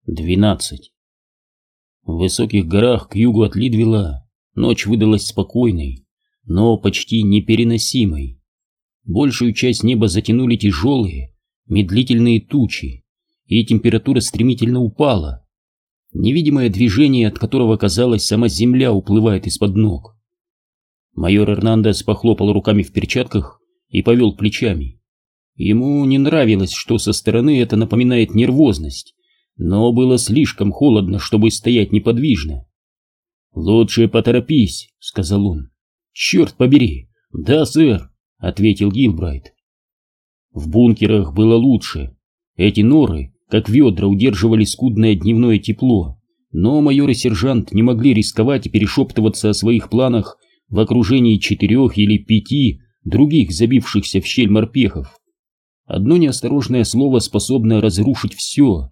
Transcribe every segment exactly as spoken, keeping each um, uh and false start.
двенадцать. В высоких горах к югу от Лидвилла ночь выдалась спокойной, но почти непереносимой. Большую часть неба затянули тяжелые, медлительные тучи, и температура стремительно упала. Невидимое движение, от которого, казалось, сама земля уплывает из-под ног. Майор Эрнандес похлопал руками в перчатках и повел плечами. Ему не нравилось, что со стороны это напоминает нервозность, но было слишком холодно, чтобы стоять неподвижно. «Лучше поторопись», — сказал он. «Черт побери!» «Да, сэр», — ответил Гилбрайт. В бункерах было лучше. Эти норы, как ведра, удерживали скудное дневное тепло, но майор и сержант не могли рисковать и перешептываться о своих планах в окружении четырех или пяти других забившихся в щель морпехов. Одно неосторожное слово, способное разрушить все.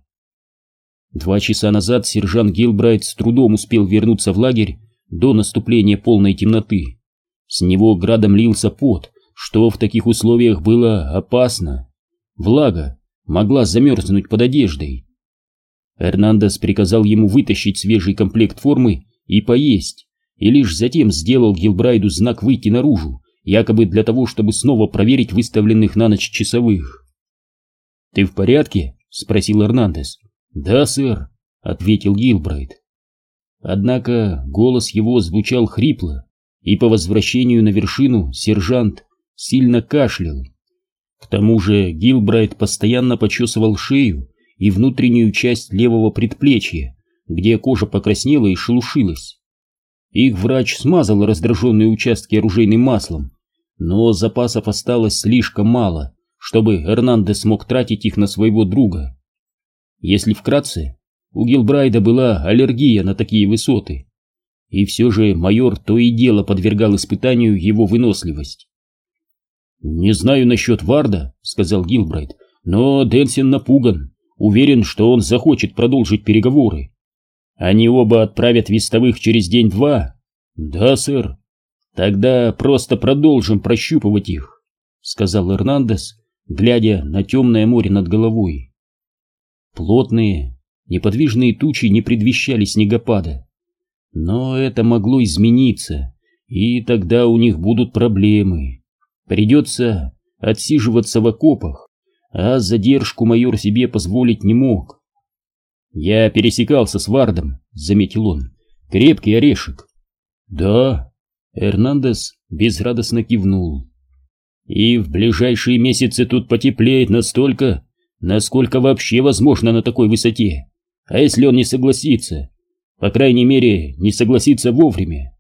Два часа назад сержант Гилбрайт с трудом успел вернуться в лагерь до наступления полной темноты. С него градом лился пот, что в таких условиях было опасно. Влага могла замерзнуть под одеждой. Эрнандес приказал ему вытащить свежий комплект формы и поесть, и лишь затем сделал Гилбрайду знак выйти наружу, якобы для того, чтобы снова проверить выставленных на ночь часовых. «Ты в порядке?» — спросил Эрнандес. «Да, сэр», — ответил Гилбрайт. Однако голос его звучал хрипло, и по возвращению на вершину сержант сильно кашлял. К тому же Гилбрайт постоянно почесывал шею и внутреннюю часть левого предплечья, где кожа покраснела и шелушилась. Их врач смазал раздраженные участки оружейным маслом, но запасов осталось слишком мало, чтобы Эрнандес смог тратить их на своего друга. Если вкратце, у Гилбрайда была аллергия на такие высоты, и все же майор то и дело подвергал испытанию его выносливость. «Не знаю насчет Варда», — сказал Гилбрайт, — «но Денсен напуган, уверен, что он захочет продолжить переговоры. Они оба отправят вестовых через день-два?» «Да, сэр». «Тогда просто продолжим прощупывать их», — сказал Эрнандес, глядя на темное море над головой. Плотные, неподвижные тучи не предвещали снегопада. Но это могло измениться, и тогда у них будут проблемы. Придется отсиживаться в окопах, а задержку майор себе позволить не мог. «Я пересекался с Вардом», — заметил он. «Крепкий орешек». «Да», — Эрнандес безрадостно кивнул. «И в ближайшие месяцы тут потеплеет настолько, насколько вообще возможно на такой высоте. А если он не согласится? По крайней мере, не согласится вовремя».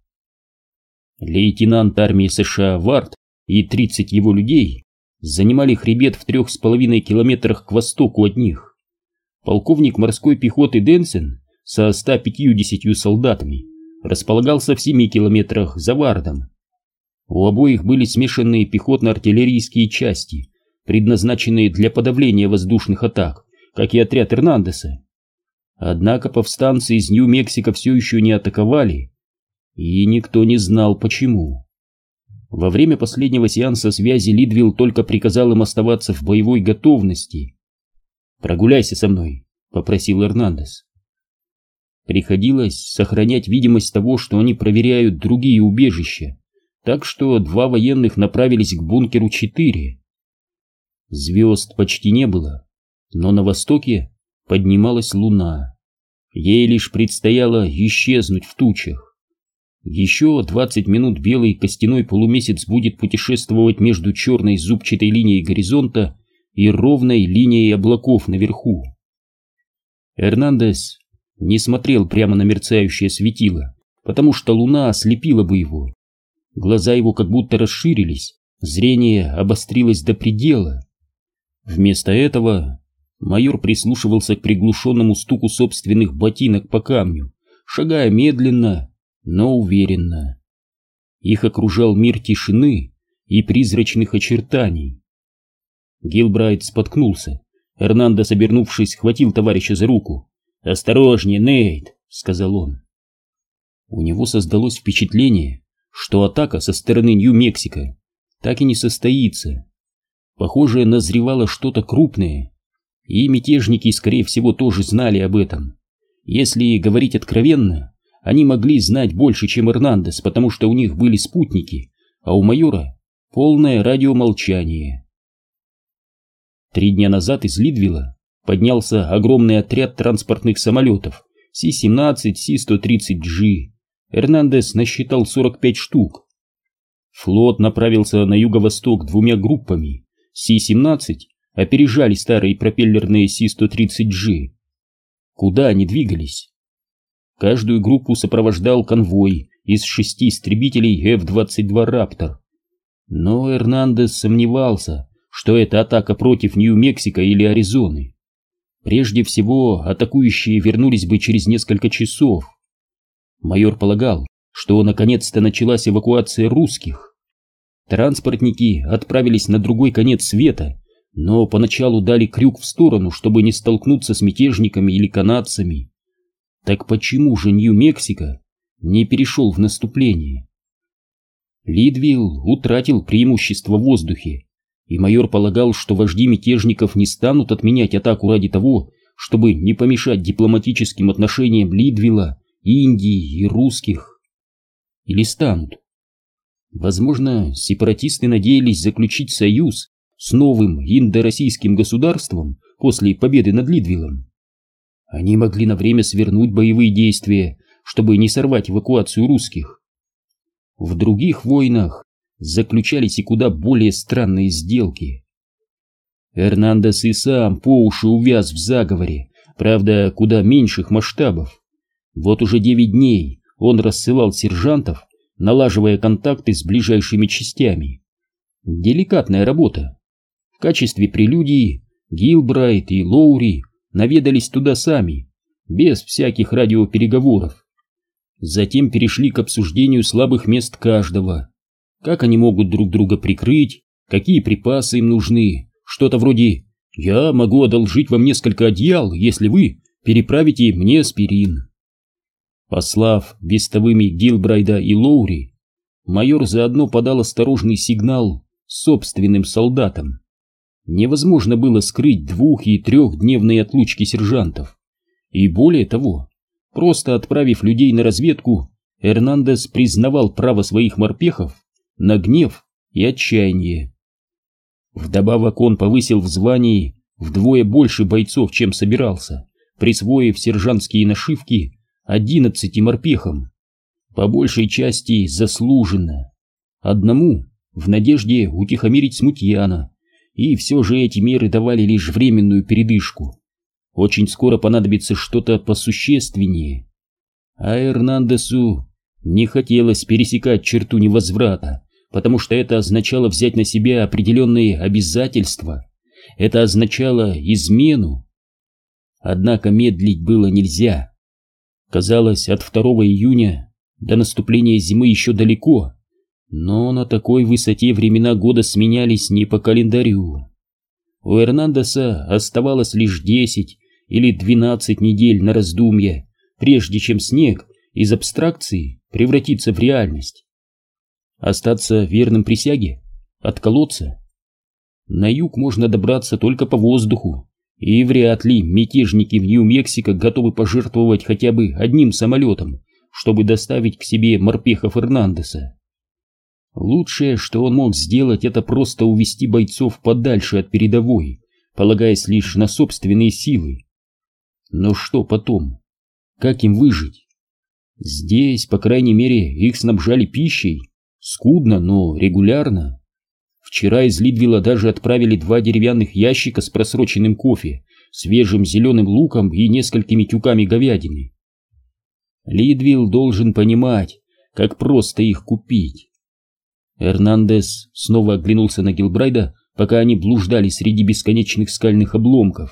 Лейтенант армии США Вард и тридцать его людей занимали хребет в трех с половиной километрах к востоку от них. Полковник морской пехоты Денсен со ста пятьюдесятью солдатами располагался в семи километрах за Вардом. У обоих были смешанные пехотно-артиллерийские части, предназначенные для подавления воздушных атак, как и отряд Эрнандеса. Однако повстанцы из Нью-Мексико все еще не атаковали, и никто не знал почему. Во время последнего сеанса связи Лидвилл только приказал им оставаться в боевой готовности. «Прогуляйся со мной», — попросил Эрнандес. Приходилось сохранять видимость того, что они проверяют другие убежища, так что два военных направились к бункеру четыре. Звезд почти не было, но на востоке поднималась луна. Ей лишь предстояло исчезнуть в тучах. Еще двадцать минут белый костяной полумесяц будет путешествовать между черной зубчатой линией горизонта и ровной линией облаков наверху. Эрнандес не смотрел прямо на мерцающее светило, потому что луна ослепила бы его. Глаза его как будто расширились, зрение обострилось до предела. Вместо этого майор прислушивался к приглушенному стуку собственных ботинок по камню, шагая медленно, но уверенно. Их окружал мир тишины и призрачных очертаний. Гилбрайт споткнулся. Эрнандес, обернувшись, схватил товарища за руку. «Осторожнее, Нейт!» — сказал он. У него создалось впечатление, что атака со стороны Нью-Мексико так и не состоится. Похоже, назревало что-то крупное. И мятежники, скорее всего, тоже знали об этом. Если говорить откровенно, они могли знать больше, чем Эрнандес, потому что у них были спутники, а у майора полное радиомолчание. Три дня назад из Лидвилла поднялся огромный отряд транспортных самолетов Си семнадцать, Си сто тридцать джи. Эрнандес насчитал сорок пять штук. Флот направился на юго-восток двумя группами. Си семнадцать опережали старые пропеллерные Си сто тридцать джи. Куда они двигались? Каждую группу сопровождал конвой из шести истребителей эф двадцать два «Раптор». Но Эрнандес сомневался, что это атака против Нью-Мексико или Аризоны. Прежде всего, атакующие вернулись бы через несколько часов. Майор полагал, что наконец-то началась эвакуация русских. Транспортники отправились на другой конец света, но поначалу дали крюк в сторону, чтобы не столкнуться с мятежниками или канадцами. Так почему же Нью-Мексико не перешел в наступление? Лидвилл утратил преимущество в воздухе, и майор полагал, что вожди мятежников не станут отменять атаку ради того, чтобы не помешать дипломатическим отношениям Лидвилла, Индии и русских. Или станут? Возможно, сепаратисты надеялись заключить союз с новым индо-российским государством после победы над Лидвиллом. Они могли на время свернуть боевые действия, чтобы не сорвать эвакуацию русских. В других войнах заключались и куда более странные сделки. Эрнандес и сам по уши увяз в заговоре, правда, куда меньших масштабов. Вот уже девять дней он рассылал сержантов, налаживая контакты с ближайшими частями. Деликатная работа. В качестве прелюдии Гилбрайт и Лоури наведались туда сами, без всяких радиопереговоров. Затем перешли к обсуждению слабых мест каждого. Как они могут друг друга прикрыть, какие припасы им нужны, что-то вроде «я могу одолжить вам несколько одеял, если вы переправите мне аспирин». Послав вестовыми Гилбрайда и Лоури, майор заодно подал осторожный сигнал собственным солдатам. Невозможно было скрыть двух- и трехдневные отлучки сержантов. И более того, просто отправив людей на разведку, Эрнандес признавал право своих морпехов на гнев и отчаяние. Вдобавок он повысил в звании вдвое больше бойцов, чем собирался, присвоив сержантские нашивки одиннадцати морпехам, по большей части заслуженно. Одному в надежде утихомирить смутьяна, и все же эти меры давали лишь временную передышку. Очень скоро понадобится что-то посущественнее. А Эрнандесу не хотелось пересекать черту невозврата, потому что это означало взять на себя определенные обязательства. Это означало измену. Однако медлить было нельзя. Казалось, от второго июня до наступления зимы еще далеко, но на такой высоте времена года сменялись не по календарю. У Эрнандеса оставалось лишь десять или двенадцать недель на раздумье, прежде чем снег из абстракции превратится в реальность. Остаться верным присяге? Отколоться? На юг можно добраться только по воздуху, и вряд ли мятежники в Нью-Мексико готовы пожертвовать хотя бы одним самолетом, чтобы доставить к себе морпехов Эрнандеса. Лучшее, что он мог сделать, это просто увести бойцов подальше от передовой, полагаясь лишь на собственные силы. Но что потом? Как им выжить? Здесь, по крайней мере, их снабжали пищей, скудно, но регулярно. Вчера из Лидвилла даже отправили два деревянных ящика с просроченным кофе, свежим зеленым луком и несколькими тюками говядины. Лидвилл должен понимать, как просто их купить. Эрнандес снова оглянулся на Гилбрайда, пока они блуждали среди бесконечных скальных обломков.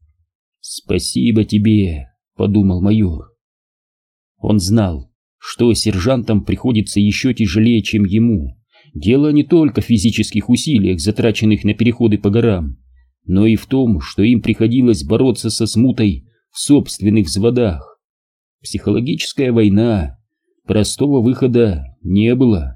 «Спасибо тебе», — подумал майор. Он знал, что сержантам приходится еще тяжелее, чем ему. Дело не только в физических усилиях, затраченных на переходы по горам, но и в том, что им приходилось бороться со смутой в собственных взводах. Психологическая война, простого выхода не было.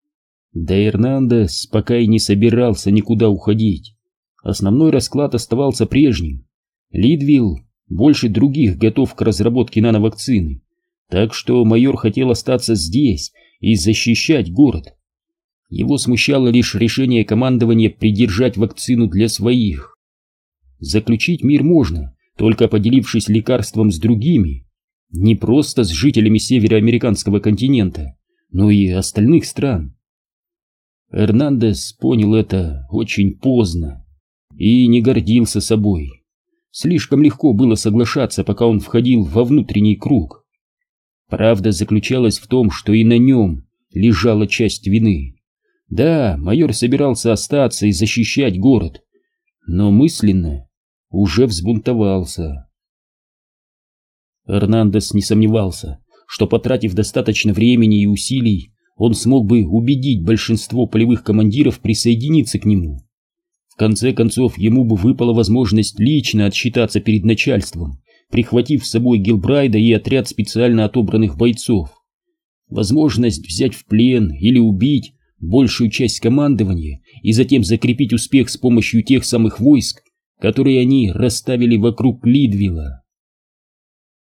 Да Эрнандес пока и не собирался никуда уходить. Основной расклад оставался прежним. Лидвилл больше других готов к разработке нановакцины, так что майор хотел остаться здесь и защищать город. Его смущало лишь решение командования придержать вакцину для своих. Заключить мир можно, только поделившись лекарством с другими, не просто с жителями североамериканского континента, но и остальных стран. Эрнандес понял это очень поздно и не гордился собой. Слишком легко было соглашаться, пока он входил во внутренний круг. Правда заключалась в том, что и на нем лежала часть вины. Да, майор собирался остаться и защищать город, но мысленно уже взбунтовался. Эрнандес не сомневался, что, потратив достаточно времени и усилий, он смог бы убедить большинство полевых командиров присоединиться к нему. В конце концов, ему бы выпала возможность лично отчитаться перед начальством, прихватив с собой Гилбрайда и отряд специально отобранных бойцов. Возможность взять в плен или убить большую часть командования и затем закрепить успех с помощью тех самых войск, которые они расставили вокруг Лидвилла.